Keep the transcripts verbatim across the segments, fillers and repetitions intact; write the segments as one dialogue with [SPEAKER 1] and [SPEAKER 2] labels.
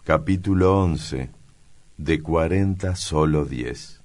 [SPEAKER 1] Capítulo once. De cuarenta solo diez.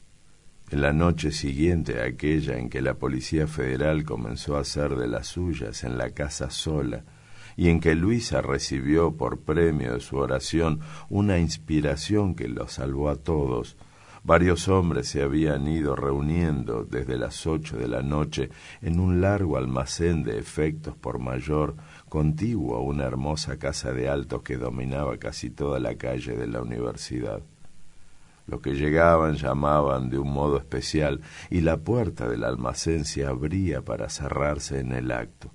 [SPEAKER 1] En la noche siguiente a aquella en que la Policía Federal comenzó a hacer de las suyas en la casa sola, y en que Luisa recibió por premio de su oración una inspiración que los salvó a todos, varios hombres se habían ido reuniendo desde las ocho de la noche en un largo almacén de efectos por mayor, contiguo a una hermosa casa de altos que dominaba casi toda la calle de la universidad. Los que llegaban llamaban de un modo especial y la puerta del almacén se abría para cerrarse en el acto.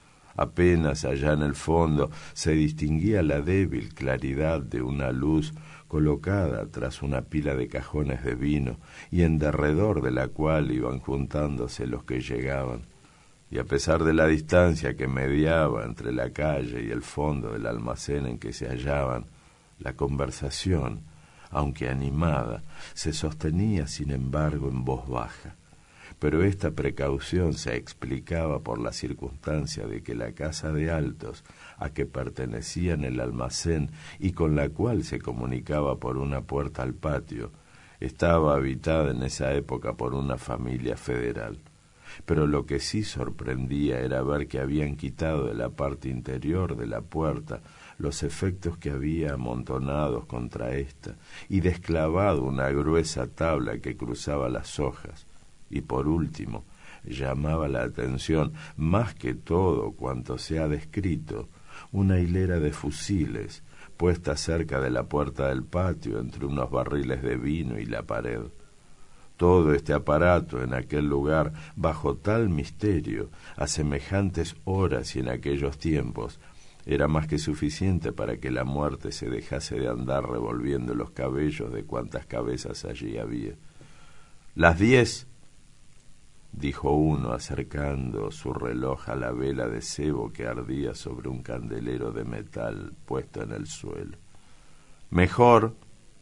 [SPEAKER 1] Apenas allá en el fondo se distinguía la débil claridad de una luz colocada tras una pila de cajones de vino y en derredor de la cual iban juntándose los que llegaban. Y a pesar de la distancia que mediaba entre la calle y el fondo del almacén en que se hallaban, la conversación, aunque animada, se sostenía sin embargo en voz baja. Pero esta precaución se explicaba por la circunstancia de que la casa de altos a que pertenecían el almacén y con la cual se comunicaba por una puerta al patio, estaba habitada en esa época por una familia federal. Pero lo que sí sorprendía era ver que habían quitado de la parte interior de la puerta los efectos que había amontonados contra ésta y desclavado una gruesa tabla que cruzaba las hojas. Y por último, llamaba la atención, más que todo cuanto se ha descrito, una hilera de fusiles puesta cerca de la puerta del patio entre unos barriles de vino y la pared. Todo este aparato en aquel lugar, bajo tal misterio, a semejantes horas y en aquellos tiempos, era más que suficiente para que la muerte se dejase de andar revolviendo los cabellos de cuantas cabezas allí había. «Las diez», dijo uno acercando su reloj a la vela de cebo que ardía sobre un candelero de metal puesto en el suelo. «Mejor»,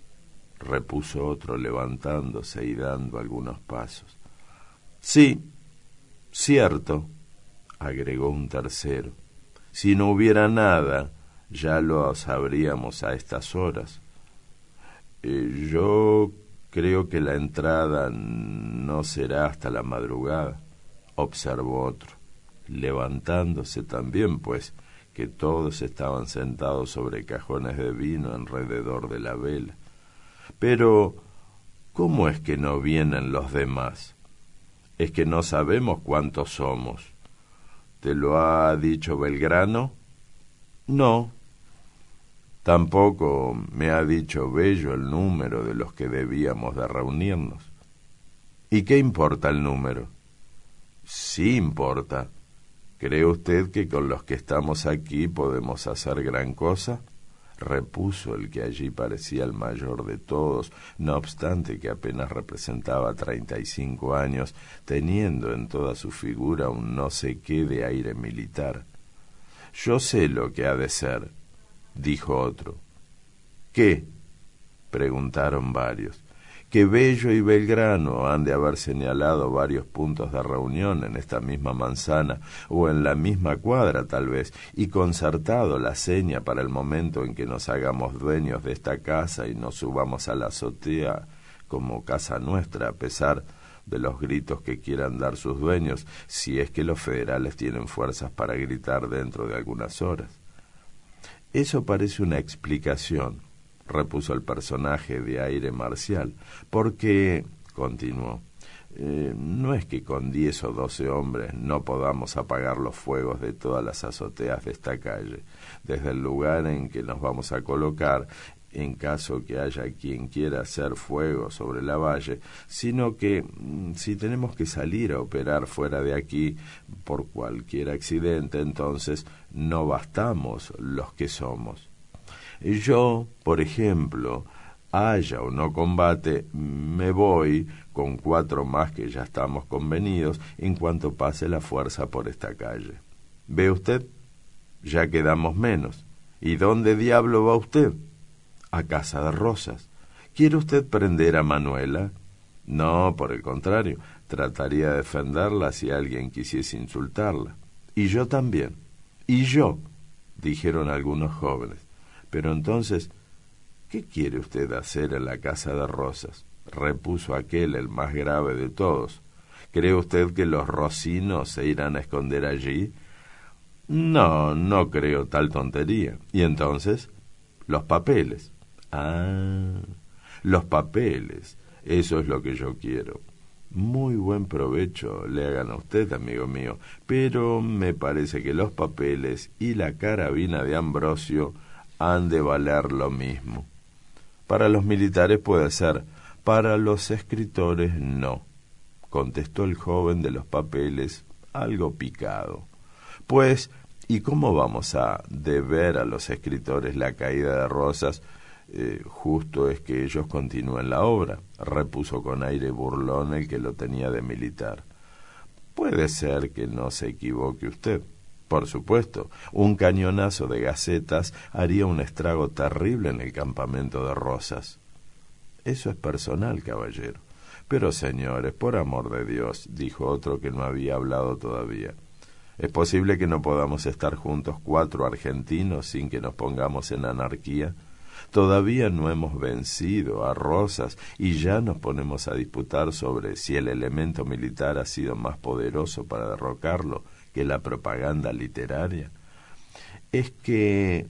[SPEAKER 1] repuso otro levantándose y dando algunos pasos. «Sí, cierto», agregó un tercero. «Si no hubiera nada, ya lo sabríamos a estas horas». Eh, «Yo creo que la entrada no será hasta la madrugada», observó otro, levantándose también, pues que todos estaban sentados sobre cajones de vino alrededor de la vela. «Pero, ¿cómo es que no vienen los demás? ¿Es que no sabemos cuántos somos? ¿Te lo ha dicho Belgrano?» «No». «Tampoco me ha dicho Bello el número de los que debíamos de reunirnos». «¿Y qué importa el número?» «Sí importa. ¿Cree usted que con los que estamos aquí podemos hacer gran cosa?», repuso el que allí parecía el mayor de todos, no obstante que apenas representaba treinta y cinco años, teniendo en toda su figura un no sé qué de aire militar. «Yo sé lo que ha de ser», dijo otro. «¿Qué?», preguntaron varios. «Que Bello y Belgrano han de haber señalado varios puntos de reunión en esta misma manzana o en la misma cuadra tal vez, y concertado la seña para el momento en que nos hagamos dueños de esta casa y nos subamos a la azotea como casa nuestra, a pesar de los gritos que quieran dar sus dueños, si es que los federales tienen fuerzas para gritar dentro de algunas horas». «Eso parece una explicación», repuso el personaje de aire marcial, «porque», continuó, eh, «no es que con diez o doce hombres no podamos apagar los fuegos de todas las azoteas de esta calle, desde el lugar en que nos vamos a colocar, en caso que haya quien quiera hacer fuego sobre la valle, sino que si tenemos que salir a operar fuera de aquí por cualquier accidente, entonces no bastamos los que somos. Yo, por ejemplo, haya o no combate, me voy con cuatro más que ya estamos convenidos en cuanto pase la fuerza por esta calle. ¿Ve usted? Ya quedamos menos. ¿Y dónde diablo va usted?» «A Casa de Rosas». «¿Quiere usted prender a Manuela?» «No, por el contrario, trataría de defenderla si alguien quisiese insultarla». «Y yo también». «Y yo», dijeron algunos jóvenes. Pero entonces ¿Qué quiere usted hacer en la casa de Rosas? Repuso aquel, el más grave de todos. ¿Cree usted que los rosinos se irán a esconder allí? No, no creo tal tontería. ¿Y entonces? Los papeles. Ah, los papeles. Eso es lo que yo quiero. Muy buen provecho le hagan a usted, amigo mío, pero me parece que los papeles y la carabina de Ambrosio han de valer lo mismo. Para los militares puede ser, para los escritores no, contestó el joven de los papeles, algo picado. Pues, ¿y cómo vamos a deber a los escritores la caída de Rosas? Eh, justo es que ellos continúen la obra, repuso con aire burlón el que lo tenía de militar. Puede ser que no se equivoque usted. Por supuesto, un cañonazo de gacetas haría un estrago terrible en el campamento de Rosas. Eso es personal, caballero. Pero, señores, por amor de Dios, dijo otro que no había hablado todavía, ¿es posible que no podamos estar juntos cuatro argentinos sin que nos pongamos en anarquía? Todavía no hemos vencido a Rosas y ya nos ponemos a disputar sobre si el elemento militar ha sido más poderoso para derrocarlo que la propaganda literaria. Es que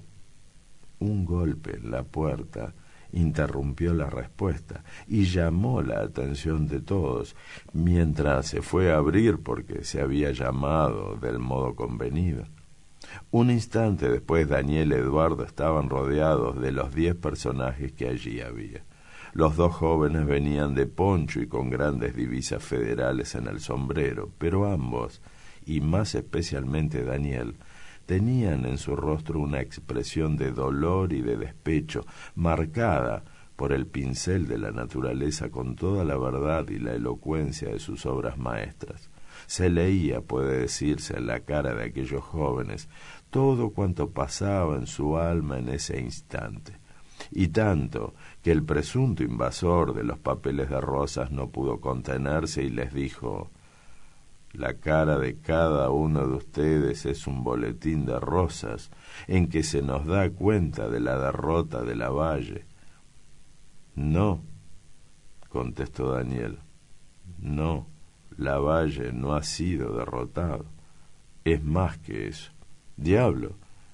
[SPEAKER 1] un golpe en la puerta interrumpió la respuesta y llamó la atención de todos, mientras se fue a abrir porque se había llamado del modo convenido. Un instante después Daniel y Eduardo estaban rodeados de los diez personajes que allí había. Los dos jóvenes venían de poncho y con grandes divisas federales en el sombrero, pero ambos, y más especialmente Daniel, tenían en su rostro una expresión de dolor y de despecho, marcada por el pincel de la naturaleza con toda la verdad y la elocuencia de sus obras maestras. Se leía, puede decirse, en la cara de aquellos jóvenes todo cuanto pasaba en su alma en ese instante, y tanto que el presunto invasor de los papeles de Rosas no pudo contenerse y les dijo: la cara de cada uno de ustedes es un boletín de Rosas en que se nos da cuenta de la derrota de Lavalle. No, contestó Daniel, no, Lavalle no ha sido derrotado. Es más que eso. Diablo,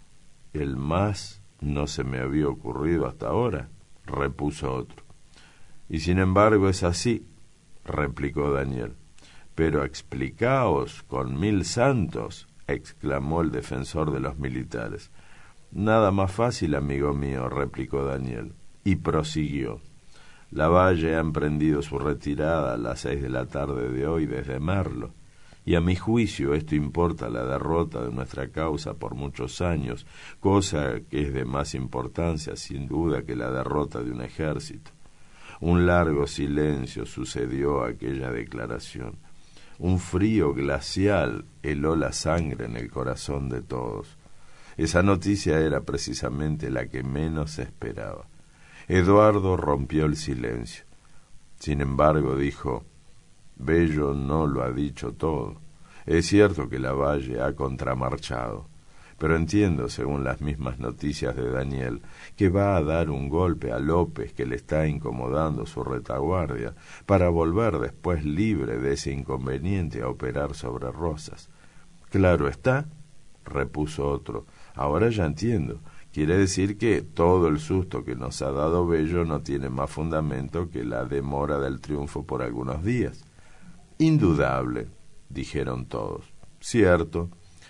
[SPEAKER 1] el más no se me había ocurrido hasta ahora, repuso otro. Y sin embargo es así, replicó Daniel. Pero explicaos con mil santos, exclamó el defensor de los militares. Nada más fácil, amigo mío, replicó Daniel, y prosiguió. Lavalle ha emprendido su retirada a las seis de la tarde de hoy desde Merlo, y a mi juicio esto importa la derrota de nuestra causa por muchos años, cosa que es de más importancia sin duda que la derrota de un ejército. Un largo silencio sucedió a aquella declaración. Un frío glacial heló la sangre en el corazón de todos. Esa noticia era precisamente la que menos se esperaba. Eduardo rompió el silencio. Sin embargo, dijo: Bello no lo ha dicho todo. Es cierto que Lavalle ha contramarchado, pero entiendo, según las mismas noticias de Daniel, que va a dar un golpe a López que le está incomodando su retaguardia, para volver después libre de ese inconveniente a operar sobre Rosas. Claro está, repuso otro, ahora ya entiendo. Quiere decir que todo el susto que nos ha dado Bello no tiene más fundamento que la demora del triunfo por algunos días. Indudable, dijeron todos. Cierto.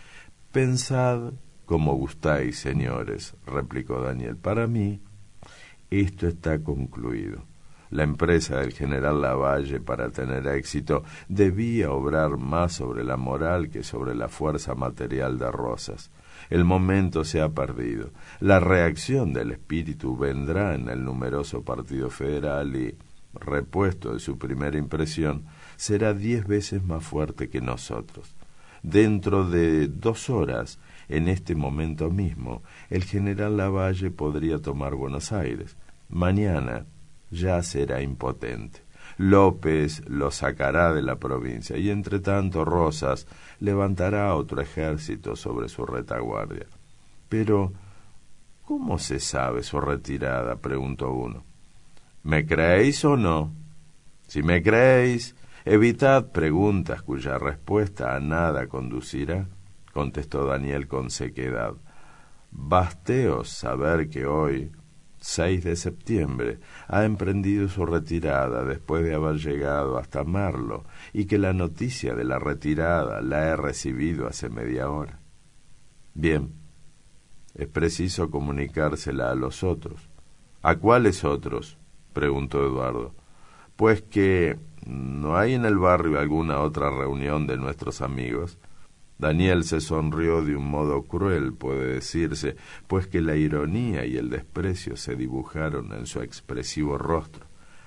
[SPEAKER 1] Pensad como gustáis, señores, replicó Daniel. Para mí, esto está concluido. La empresa del general Lavalle, para tener éxito, debía obrar más sobre la moral que sobre la fuerza material de Rosas. El momento se ha perdido. La reacción del espíritu vendrá en el numeroso Partido Federal y, repuesto de su primera impresión, será diez veces más fuerte que nosotros. Dentro de dos horas, en este momento mismo, el general Lavalle podría tomar Buenos Aires. Mañana ya será impotente. López lo sacará de la provincia y, entre tanto, Rosas levantará otro ejército sobre su retaguardia. Pero, ¿Cómo se sabe su retirada?, preguntó uno. ¿Me creéis o no? Si me creéis, evitad preguntas cuya respuesta a nada conducirá, contestó Daniel con sequedad. Basteos saber que hoy, seis de septiembre, ha emprendido su retirada después de haber llegado hasta Merlo, y que la noticia de la retirada la he recibido hace media hora. Bien, es preciso comunicársela a los otros. ¿A cuáles otros?, preguntó Eduardo. Pues que no hay en el barrio alguna otra reunión de nuestros amigos. Daniel se sonrió de un modo cruel, puede decirse, pues que la ironía y el desprecio se dibujaron en su expresivo rostro.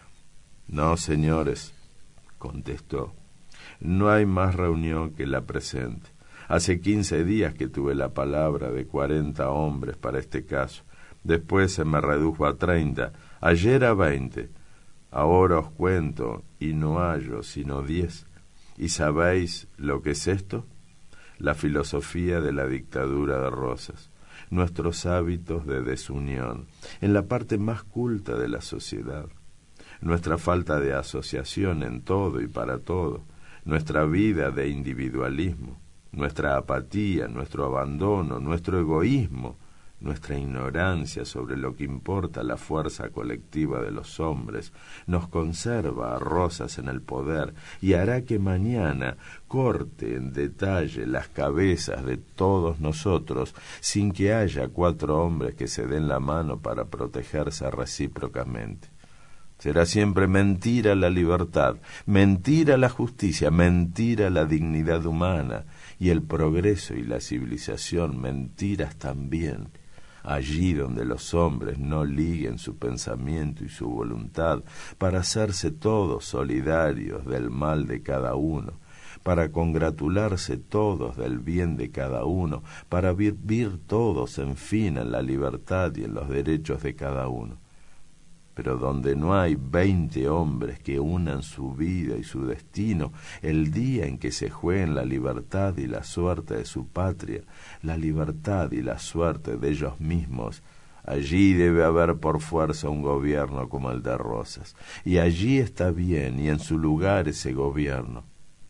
[SPEAKER 1] No, señores, contestó, no hay más reunión que la presente. Hace quince días que tuve la palabra de cuarenta hombres para este caso. Después se me redujo a treinta, ayer a veinte. Ahora os cuento, y no hallo sino diez. ¿Y sabéis lo que es esto? La filosofía de la dictadura de Rosas, nuestros hábitos de desunión, en la parte más culta de la sociedad, nuestra falta de asociación en todo y para todo, nuestra vida de individualismo, nuestra apatía, nuestro abandono, nuestro egoísmo, nuestra ignorancia sobre lo que importa la fuerza colectiva de los hombres, nos conserva a Rosas en el poder y hará que mañana corte en detalle las cabezas de todos nosotros sin que haya cuatro hombres que se den la mano para protegerse recíprocamente. Será siempre mentira la libertad, mentira la justicia, mentira la dignidad humana, y el progreso y la civilización mentiras también. Allí donde los hombres no liguen su pensamiento y su voluntad para hacerse todos solidarios del mal de cada uno, para congratularse todos del bien de cada uno, para vivir todos en fin en la libertad y en los derechos de cada uno. Pero donde no hay veinte hombres que unan su vida y su destino el día en que se jueguen la libertad y la suerte de su patria, la libertad y la suerte de ellos mismos, allí debe haber por fuerza un gobierno como el de Rosas, y allí está bien y en su lugar ese gobierno.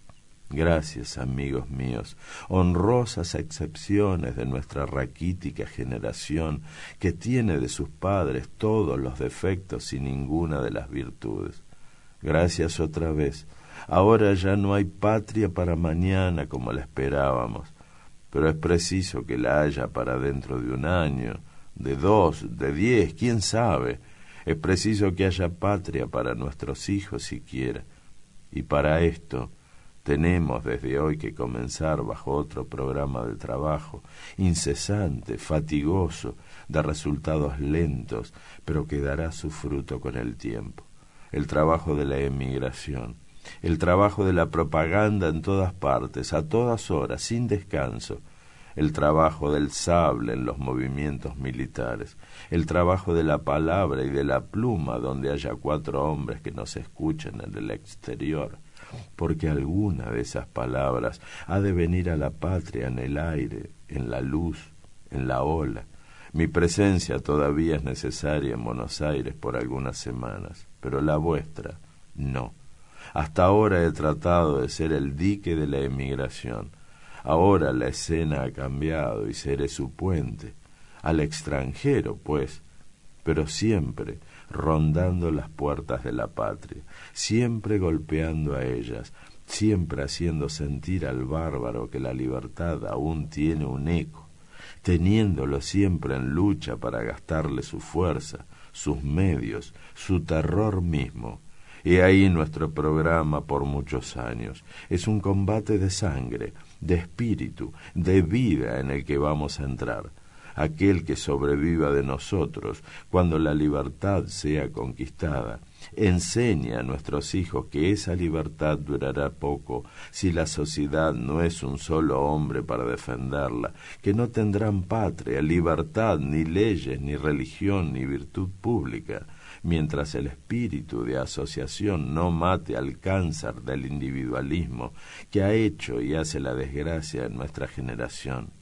[SPEAKER 1] Gracias, amigos míos, honrosas excepciones de nuestra raquítica generación, que tiene de sus padres todos los defectos y ninguna de las virtudes. Gracias otra vez. Ahora ya no hay patria para mañana como la esperábamos, pero es preciso que la haya para dentro de un año, de dos, de diez, quién sabe. Es preciso que haya patria para nuestros hijos siquiera, y para esto tenemos desde hoy que comenzar bajo otro programa de trabajo, incesante, fatigoso, de resultados lentos, pero que dará su fruto con el tiempo. El trabajo de la emigración, el trabajo de la propaganda en todas partes, a todas horas, sin descanso, el trabajo del sable en los movimientos militares, el trabajo de la palabra y de la pluma donde haya cuatro hombres que nos escuchen en el exterior, porque alguna de esas palabras ha de venir a la patria en el aire, en la luz, en la ola. Mi presencia todavía es necesaria en Buenos Aires por algunas semanas, pero la vuestra no. Hasta ahora he tratado de ser el dique de la emigración. Ahora la escena ha cambiado y seré su puente. Al extranjero, pues, pero siempre rondando las puertas de la patria, siempre golpeando a ellas, siempre haciendo sentir al bárbaro que la libertad aún tiene un eco, teniéndolo siempre en lucha para gastarle su fuerza, sus medios, su terror mismo. He ahí nuestro programa por muchos años. Es un combate de sangre, de espíritu, de vida en el que vamos a entrar. Aquel que sobreviva de nosotros cuando la libertad sea conquistada, enseña a nuestros hijos que esa libertad durará poco si la sociedad no es un solo hombre para defenderla, que no tendrán patria, libertad, ni leyes, ni religión, ni virtud pública, mientras el espíritu de asociación no mate al cáncer del individualismo que ha hecho y hace la desgracia en nuestra generación.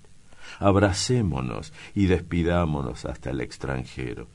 [SPEAKER 1] Abracémonos y despidámonos hasta el extranjero.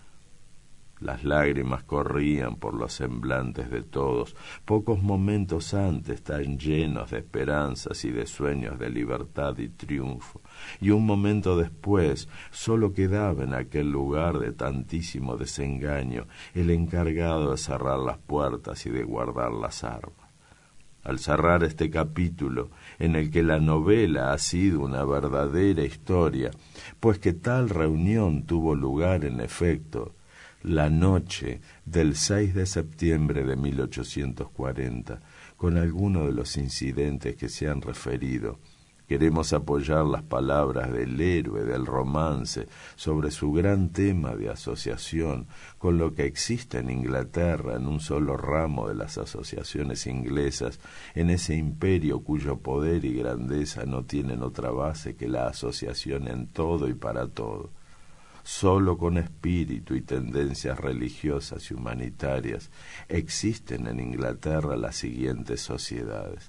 [SPEAKER 1] Las lágrimas corrían por los semblantes de todos, pocos momentos antes tan llenos de esperanzas y de sueños de libertad y triunfo, y un momento después sólo quedaba en aquel lugar de tantísimo desengaño el encargado de cerrar las puertas y de guardar las armas. Al cerrar este capítulo, en el que la novela ha sido una verdadera historia, pues que tal reunión tuvo lugar en efecto, la noche del seis de septiembre de mil ochocientos cuarenta, con algunos de los incidentes que se han referido, queremos apoyar las palabras del héroe del romance sobre su gran tema de asociación con lo que existe en Inglaterra en un solo ramo de las asociaciones inglesas, en ese imperio cuyo poder y grandeza no tienen otra base que la asociación en todo y para todo. Solo con espíritu y tendencias religiosas y humanitarias existen en Inglaterra las siguientes sociedades: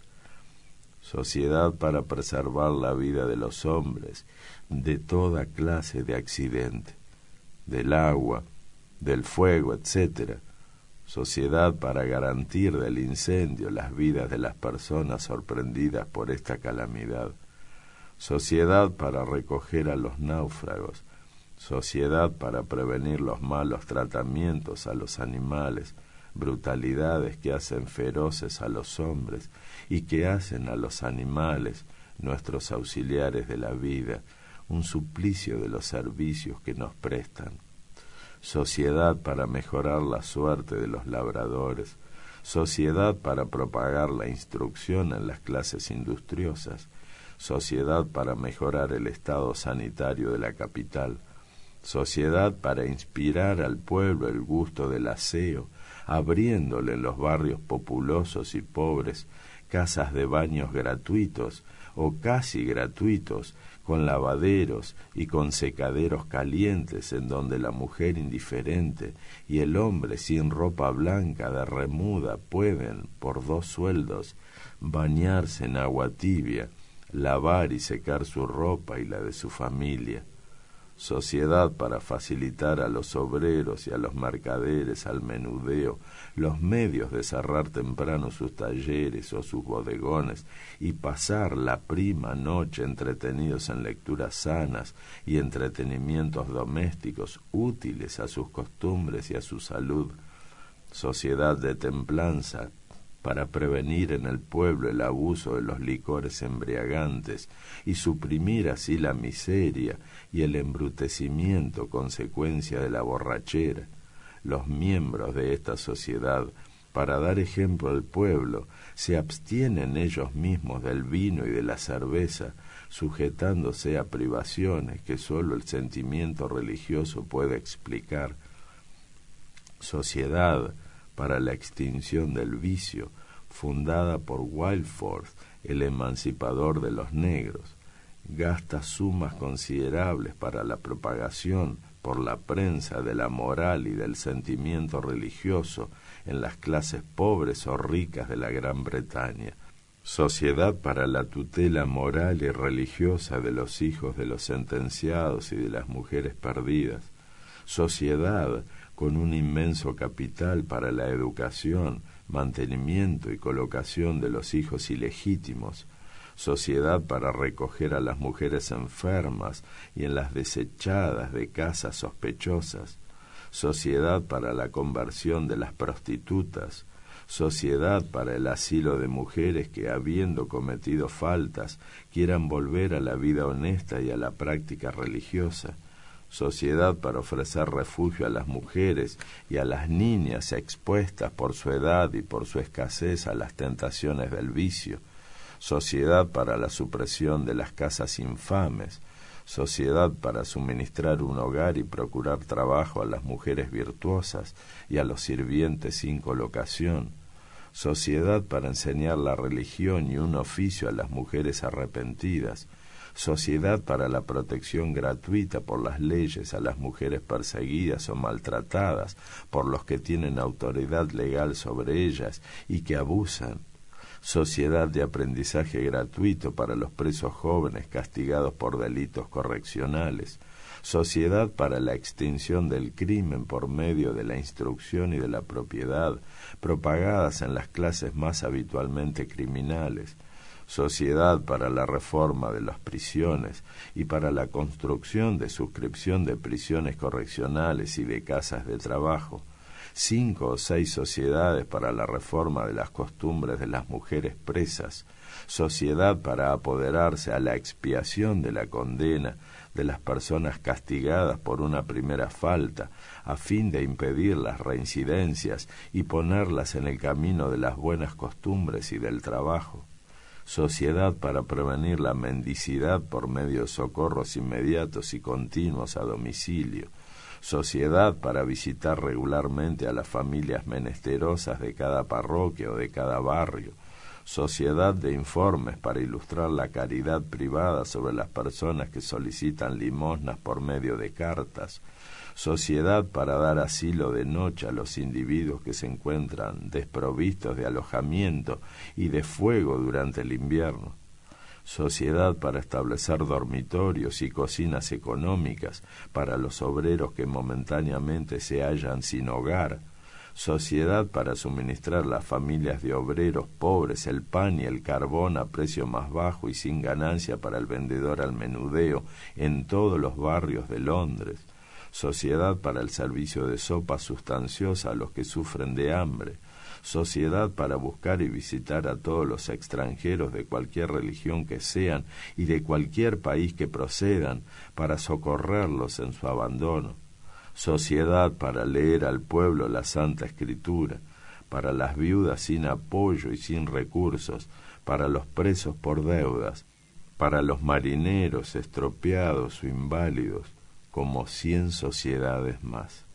[SPEAKER 1] sociedad para preservar la vida de los hombres de toda clase de accidente, del agua, del fuego, etcétera; sociedad para garantir del incendio las vidas de las personas sorprendidas por esta calamidad; sociedad para recoger a los náufragos; sociedad para prevenir los malos tratamientos a los animales, brutalidades que hacen feroces a los hombres y que hacen a los animales, nuestros auxiliares de la vida, un suplicio de los servicios que nos prestan; sociedad para mejorar la suerte de los labradores; sociedad para propagar la instrucción en las clases industriosas; sociedad para mejorar el estado sanitario de la capital; sociedad para inspirar al pueblo el gusto del aseo, abriéndole en los barrios populosos y pobres casas de baños gratuitos o casi gratuitos, con lavaderos y con secaderos calientes en donde la mujer indiferente y el hombre sin ropa blanca de remuda pueden, por dos sueldos, bañarse en agua tibia, lavar y secar su ropa y la de su familia; sociedad para facilitar a los obreros y a los mercaderes al menudeo los medios de cerrar temprano sus talleres o sus bodegones y pasar la prima noche entretenidos en lecturas sanas y entretenimientos domésticos útiles a sus costumbres y a su salud; sociedad de templanza para prevenir en el pueblo el abuso de los licores embriagantes y suprimir así la miseria y el embrutecimiento consecuencia de la borrachera. Los miembros de esta sociedad, para dar ejemplo al pueblo, se abstienen ellos mismos del vino y de la cerveza, sujetándose a privaciones que sólo el sentimiento religioso puede explicar. Sociedad para la extinción del vicio, fundada por Wilberforce, el emancipador de los negros, gasta sumas considerables para la propagación por la prensa de la moral y del sentimiento religioso en las clases pobres o ricas de la Gran Bretaña. Sociedad para la tutela moral y religiosa de los hijos de los sentenciados y de las mujeres perdidas. Sociedad con un inmenso capital para la educación, mantenimiento y colocación de los hijos ilegítimos; sociedad para recoger a las mujeres enfermas y en las desechadas de casas sospechosas; sociedad para la conversión de las prostitutas; sociedad para el asilo de mujeres que, habiendo cometido faltas, quieran volver a la vida honesta y a la práctica religiosa; sociedad para ofrecer refugio a las mujeres y a las niñas expuestas por su edad y por su escasez a las tentaciones del vicio; sociedad para la supresión de las casas infames; sociedad para suministrar un hogar y procurar trabajo a las mujeres virtuosas y a los sirvientes sin colocación; sociedad para enseñar la religión y un oficio a las mujeres arrepentidas; sociedad para la protección gratuita por las leyes a las mujeres perseguidas o maltratadas por los que tienen autoridad legal sobre ellas y que abusan; sociedad de aprendizaje gratuito para los presos jóvenes castigados por delitos correccionales, sociedad para la extinción del crimen por medio de la instrucción y de la propiedad, propagadas en las clases más habitualmente criminales, sociedad para la reforma de las prisiones y para la construcción de suscripción de prisiones correccionales y de casas de trabajo, cinco o seis sociedades para la reforma de las costumbres de las mujeres presas, sociedad para apoderarse a la expiación de la condena de las personas castigadas por una primera falta, a fin de impedir las reincidencias y ponerlas en el camino de las buenas costumbres y del trabajo, sociedad para prevenir la mendicidad por medio de socorros inmediatos y continuos a domicilio, sociedad para visitar regularmente a las familias menesterosas de cada parroquia o de cada barrio, sociedad de informes para ilustrar la caridad privada sobre las personas que solicitan limosnas por medio de cartas, sociedad para dar asilo de noche a los individuos que se encuentran desprovistos de alojamiento y de fuego durante el invierno, sociedad para establecer dormitorios y cocinas económicas para los obreros que momentáneamente se hallan sin hogar, sociedad para suministrar a las familias de obreros pobres el pan y el carbón a precio más bajo y sin ganancia para el vendedor al menudeo en todos los barrios de Londres, sociedad para el servicio de sopa sustanciosa a los que sufren de hambre, sociedad para buscar y visitar a todos los extranjeros de cualquier religión que sean y de cualquier país que procedan, para socorrerlos en su abandono, sociedad para leer al pueblo la Santa Escritura, para las viudas sin apoyo y sin recursos, para los presos por deudas, para los marineros estropeados o inválidos, como cien sociedades más.